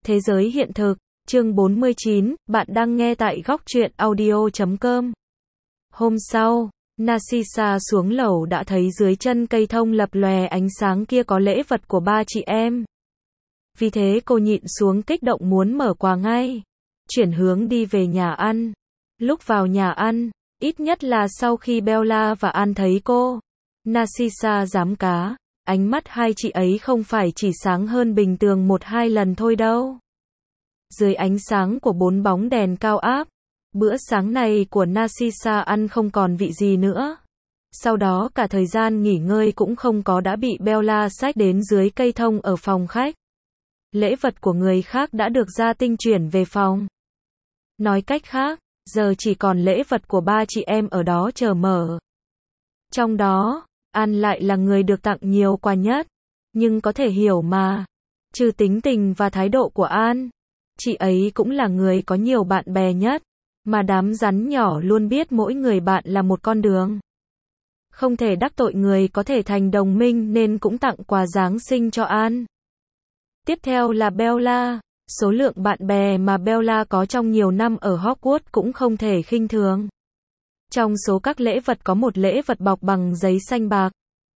Thế giới hiện thực, chương 49, bạn đang nghe tại góc truyện audio.com. Hôm sau, Narcissa xuống lầu đã thấy dưới chân cây thông lập lòe ánh sáng kia có lễ vật của ba chị em. Vì thế cô nhịn xuống kích động muốn mở quà ngay. Chuyển hướng đi về nhà ăn. Lúc vào nhà ăn, ít nhất là sau khi Bella và An thấy cô, Narcissa giám cá, ánh mắt hai chị ấy không phải chỉ sáng hơn bình thường 1-2 lần thôi đâu. Dưới ánh sáng của 4 bóng đèn cao áp, bữa sáng này của Narcissa ăn không còn vị gì nữa. Sau đó cả thời gian nghỉ ngơi cũng không có đã bị Bella xách đến dưới cây thông ở phòng khách. Lễ vật của người khác đã được gia tinh chuyển về phòng. Nói cách khác, giờ chỉ còn lễ vật của ba chị em ở đó chờ mở. Trong đó, An lại là người được tặng nhiều quà nhất. Nhưng có thể hiểu mà, trừ tính tình và thái độ của An, chị ấy cũng là người có nhiều bạn bè nhất. Mà đám rắn nhỏ luôn biết mỗi người bạn là một con đường. Không thể đắc tội người có thể thành đồng minh nên cũng tặng quà Giáng sinh cho An. Tiếp theo là Bella. Số lượng bạn bè mà Bella có trong nhiều năm ở Hogwarts cũng không thể khinh thường. Trong số các lễ vật có một lễ vật bọc bằng giấy xanh bạc.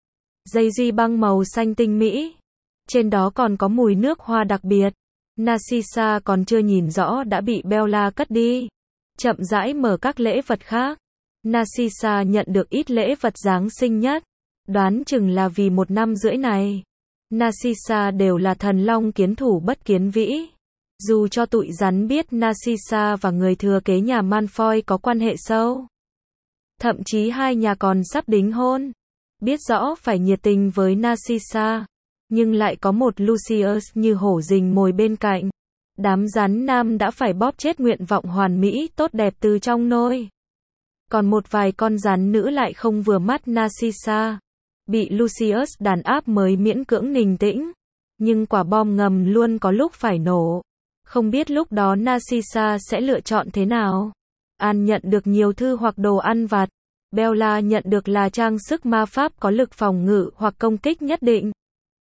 Dây duy băng màu xanh tinh mỹ. Trên đó còn có mùi nước hoa đặc biệt. Narcissa còn chưa nhìn rõ đã bị Bella cất đi. Chậm rãi mở các lễ vật khác. Narcissa nhận được ít lễ vật Giáng sinh nhất. Đoán chừng là vì 1 năm rưỡi này, Narcissa đều là thần long kiến thủ bất kiến vĩ. Dù cho tụi rắn biết Narcissa và người thừa kế nhà Malfoy có quan hệ sâu. Thậm chí hai nhà còn sắp đính hôn. Biết rõ phải nhiệt tình với Narcissa, nhưng lại có một Lucius như hổ rình mồi bên cạnh. Đám rắn nam đã phải bóp chết nguyện vọng hoàn mỹ tốt đẹp từ trong nôi. Còn một vài con rắn nữ lại không vừa mắt Narcissa. Bị Lucius đàn áp mới miễn cưỡng ninh tĩnh. Nhưng quả bom ngầm luôn có lúc phải nổ. Không biết lúc đó Narcissa sẽ lựa chọn thế nào. An nhận được nhiều thư hoặc đồ ăn vặt. Bella nhận được là trang sức ma pháp có lực phòng ngự hoặc công kích nhất định.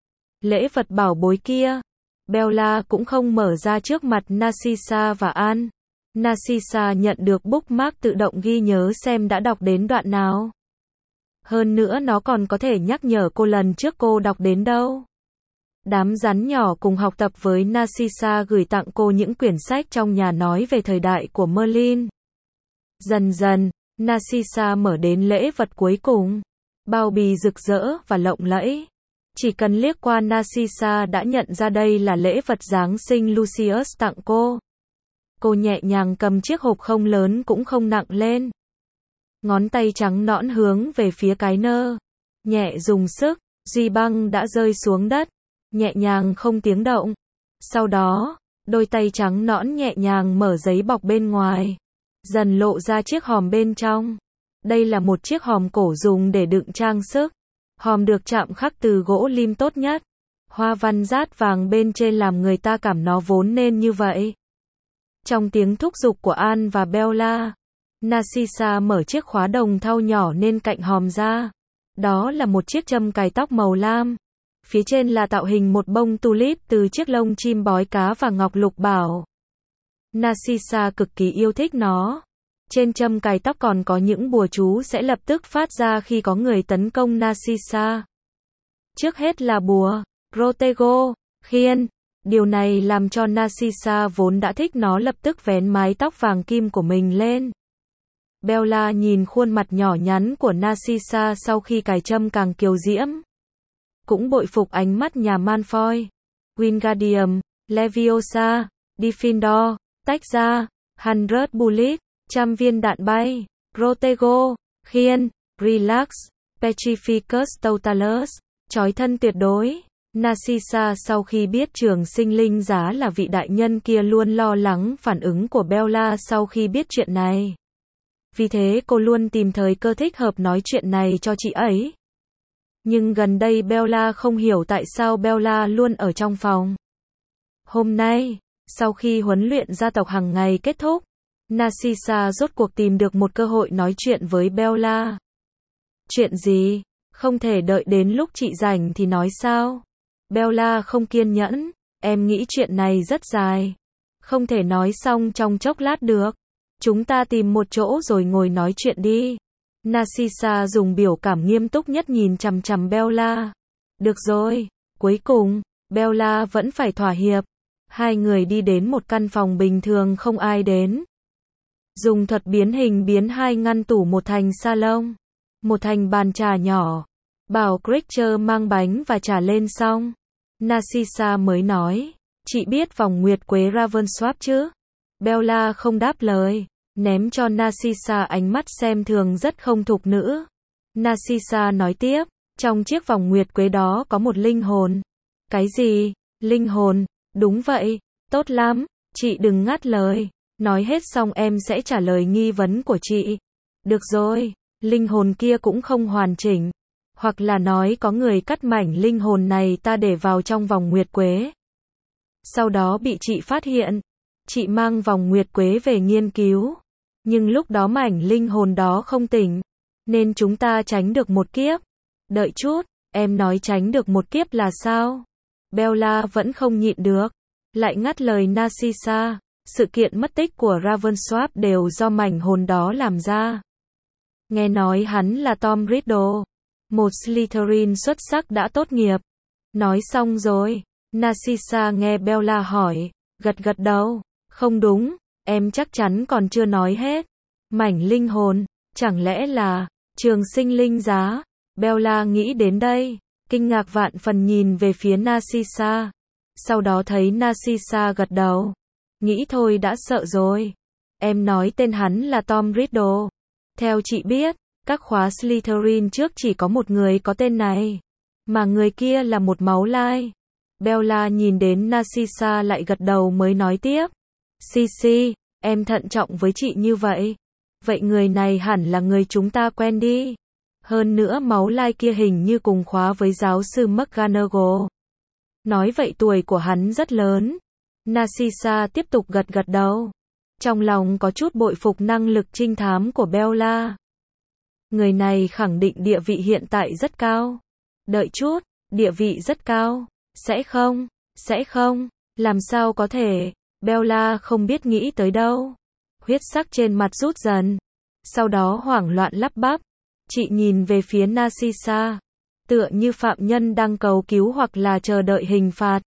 Lễ vật bảo bối kia, Bella cũng không mở ra trước mặt Narcissa và An. Narcissa nhận được bookmark tự động ghi nhớ xem đã đọc đến đoạn nào. Hơn nữa nó còn có thể nhắc nhở cô lần trước cô đọc đến đâu. Đám rắn nhỏ cùng học tập với Narcissa gửi tặng cô những quyển sách trong nhà nói về thời đại của Merlin. Dần dần, Narcissa mở đến lễ vật cuối cùng. Bao bì rực rỡ và lộng lẫy. Chỉ cần liếc qua Narcissa đã nhận ra đây là lễ vật Giáng sinh Lucius tặng cô. Cô nhẹ nhàng cầm chiếc hộp không lớn cũng không nặng lên. Ngón tay trắng nõn hướng về phía cái nơ. Nhẹ dùng sức, duy băng đã rơi xuống đất. Nhẹ nhàng không tiếng động. Sau đó, đôi tay trắng nõn nhẹ nhàng mở giấy bọc bên ngoài. Dần lộ ra chiếc hòm bên trong. Đây là một chiếc hòm cổ dùng để đựng trang sức. Hòm được chạm khắc từ gỗ lim tốt nhất. Hoa văn rát vàng bên trên làm người ta cảm nó vốn nên như vậy. Trong tiếng thúc giục của An và Bella, Narcissa mở chiếc khóa đồng thau nhỏ nên cạnh hòm ra. Đó là một chiếc châm cài tóc màu lam. Phía trên là tạo hình một bông tulip từ chiếc lông chim bói cá và ngọc lục bảo. Narcissa cực kỳ yêu thích nó. Trên châm cài tóc còn có những bùa chú sẽ lập tức phát ra khi có người tấn công Narcissa. Trước hết là bùa Protego, khiên. Điều này làm cho Narcissa vốn đã thích nó lập tức vén mái tóc vàng kim của mình lên. Bella nhìn khuôn mặt nhỏ nhắn của Narcissa sau khi cài châm càng kiều diễm. Cũng bội phục ánh mắt nhà Malfoy. Wingardium, Leviosa, Gryffindor, tách ra, 100 bullet, 100 viên đạn bay, Protego, khiên, Relax, Petrificus Totalus, trói thân tuyệt đối. Narcissa sau khi biết trường sinh linh giá là vị đại nhân kia luôn lo lắng phản ứng của Bella sau khi biết chuyện này. Vì thế cô luôn tìm thời cơ thích hợp nói chuyện này cho chị ấy. Nhưng gần đây Bella không hiểu tại sao Bella luôn ở trong phòng. Hôm nay, sau khi huấn luyện gia tộc hàng ngày kết thúc, Narcissa rốt cuộc tìm được một cơ hội nói chuyện với Bella. Chuyện gì? Không thể đợi đến lúc chị rảnh thì nói sao? Bella không kiên nhẫn. Em nghĩ chuyện này rất dài. Không thể nói xong trong chốc lát được. Chúng ta tìm một chỗ rồi ngồi nói chuyện đi. Narcissa dùng biểu cảm nghiêm túc nhất nhìn chằm chằm Bella. Được rồi. Cuối cùng, Bella vẫn phải thỏa hiệp. Hai người đi đến một căn phòng bình thường không ai đến. Dùng thuật biến hình biến hai ngăn tủ một thành salon, một thành bàn trà nhỏ. Bảo Creature mang bánh và trà lên xong. Narcissa mới nói, chị biết vòng nguyệt quế Ravenswap chứ? Bella không đáp lời, ném cho Narcissa ánh mắt xem thường rất không thục nữ. Narcissa nói tiếp, trong chiếc vòng nguyệt quế đó có một linh hồn. Cái gì? Linh hồn? Đúng vậy, tốt lắm, chị đừng ngắt lời. Nói hết xong em sẽ trả lời nghi vấn của chị. Được rồi, linh hồn kia cũng không hoàn chỉnh. Hoặc là nói có người cắt mảnh linh hồn này ta để vào trong vòng nguyệt quế. Sau đó bị chị phát hiện. Chị mang vòng nguyệt quế về nghiên cứu. Nhưng lúc đó mảnh linh hồn đó không tỉnh. Nên chúng ta tránh được một kiếp. Đợi chút, em nói tránh được một kiếp là sao? Bella vẫn không nhịn được. Lại ngắt lời Narcissa. Sự kiện mất tích của Ravenswap đều do mảnh hồn đó làm ra. Nghe nói hắn là Tom Riddle, một Slytherin xuất sắc đã tốt nghiệp. Nói xong rồi, Narcissa nghe Bella hỏi, gật gật đầu. Không đúng, em chắc chắn còn chưa nói hết. Mảnh linh hồn, chẳng lẽ là trường sinh linh giá? Bella nghĩ đến đây, kinh ngạc vạn phần nhìn về phía Narcissa. Sau đó thấy Narcissa gật đầu. Nghĩ thôi đã sợ rồi. Em nói tên hắn là Tom Riddle. Theo chị biết, các khóa Slytherin trước chỉ có một người có tên này. Mà người kia là một máu lai. Bella nhìn đến Narcissa lại gật đầu mới nói tiếp. Sisi, em thận trọng với chị như vậy. Vậy người này hẳn là người chúng ta quen đi. Hơn nữa máu lai kia hình như cùng khóa với giáo sư McGonagall. Nói vậy tuổi của hắn rất lớn. Narcissa tiếp tục gật gật đầu. Trong lòng có chút bội phục năng lực trinh thám của Bella. Người này khẳng định địa vị hiện tại rất cao. Đợi chút, địa vị rất cao. Sẽ không, làm sao có thể. Bella không biết nghĩ tới đâu. Huyết sắc trên mặt rút dần. Sau đó hoảng loạn lắp bắp. Chị nhìn về phía Narcissa. Tựa như phạm nhân đang cầu cứu hoặc là chờ đợi hình phạt.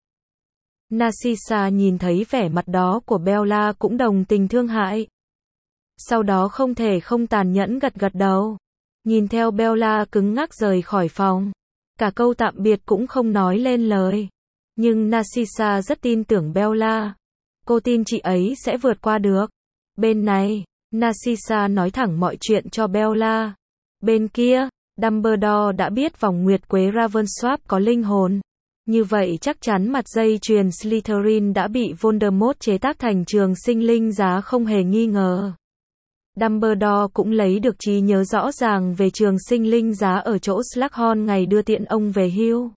Narcissa nhìn thấy vẻ mặt đó của Bella cũng đồng tình thương hại. Sau đó không thể không tàn nhẫn gật gật đầu. Nhìn theo Bella cứng ngắc rời khỏi phòng. Cả câu tạm biệt cũng không nói lên lời. Nhưng Narcissa rất tin tưởng Bella. Cô tin chị ấy sẽ vượt qua được. Bên này, Narcissa nói thẳng mọi chuyện cho Bella. Bên kia, Dumbledore đã biết vòng nguyệt quế Ravenswap có linh hồn. Như vậy chắc chắn mặt dây chuyền Slytherin đã bị Voldemort chế tác thành trường sinh linh giá không hề nghi ngờ. Dumbledore cũng lấy được trí nhớ rõ ràng về trường sinh linh giá ở chỗ Slughorn ngày đưa tiện ông về hưu.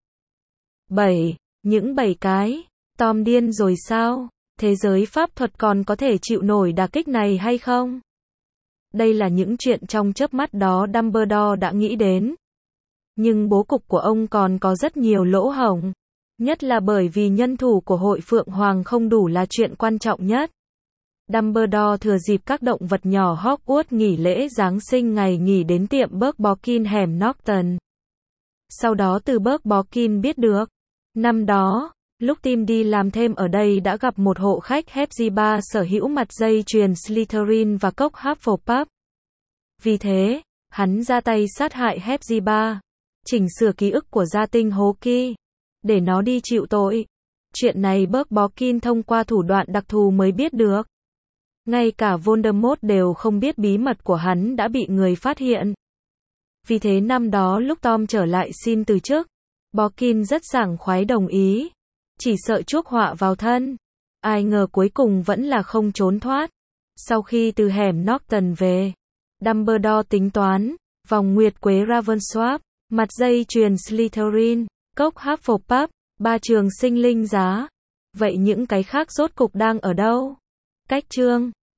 7. Những 7 cái. Tom điên rồi sao? Thế giới pháp thuật còn có thể chịu nổi đả kích này hay không? Đây là những chuyện trong chớp mắt đó Dumbledore đã nghĩ đến. Nhưng bố cục của ông còn có rất nhiều lỗ hổng. Nhất là bởi vì nhân thủ của hội Phượng Hoàng không đủ là chuyện quan trọng nhất. Dumbledore thừa dịp các động vật nhỏ Hogwarts nghỉ lễ Giáng sinh ngày nghỉ đến tiệm Berkborkin hẻm Norton. Sau đó từ Berkborkin biết được. Năm đó, lúc Tim đi làm thêm ở đây đã gặp một hộ khách Hepzibah sở hữu mặt dây chuyền Slytherin và cốc Hufflepuff. Vì thế, hắn ra tay sát hại Hepzibah, chỉnh sửa ký ức của gia tinh hố Ki, để nó đi chịu tội. Chuyện này Berkborkin thông qua thủ đoạn đặc thù mới biết được. Ngay cả Voldemort đều không biết bí mật của hắn đã bị người phát hiện. Vì thế năm đó lúc Tom trở lại xin từ chức, Borkin rất sảng khoái đồng ý. Chỉ sợ chuốc họa vào thân. Ai ngờ cuối cùng vẫn là không trốn thoát. Sau khi từ hẻm Norton về, Dumbledore tính toán, vòng nguyệt quế Ravenswap, mặt dây chuyền Slytherin, cốc Hufflepuff, 3 trường sinh linh giá. Vậy những cái khác rốt cục đang ở đâu? Cách chương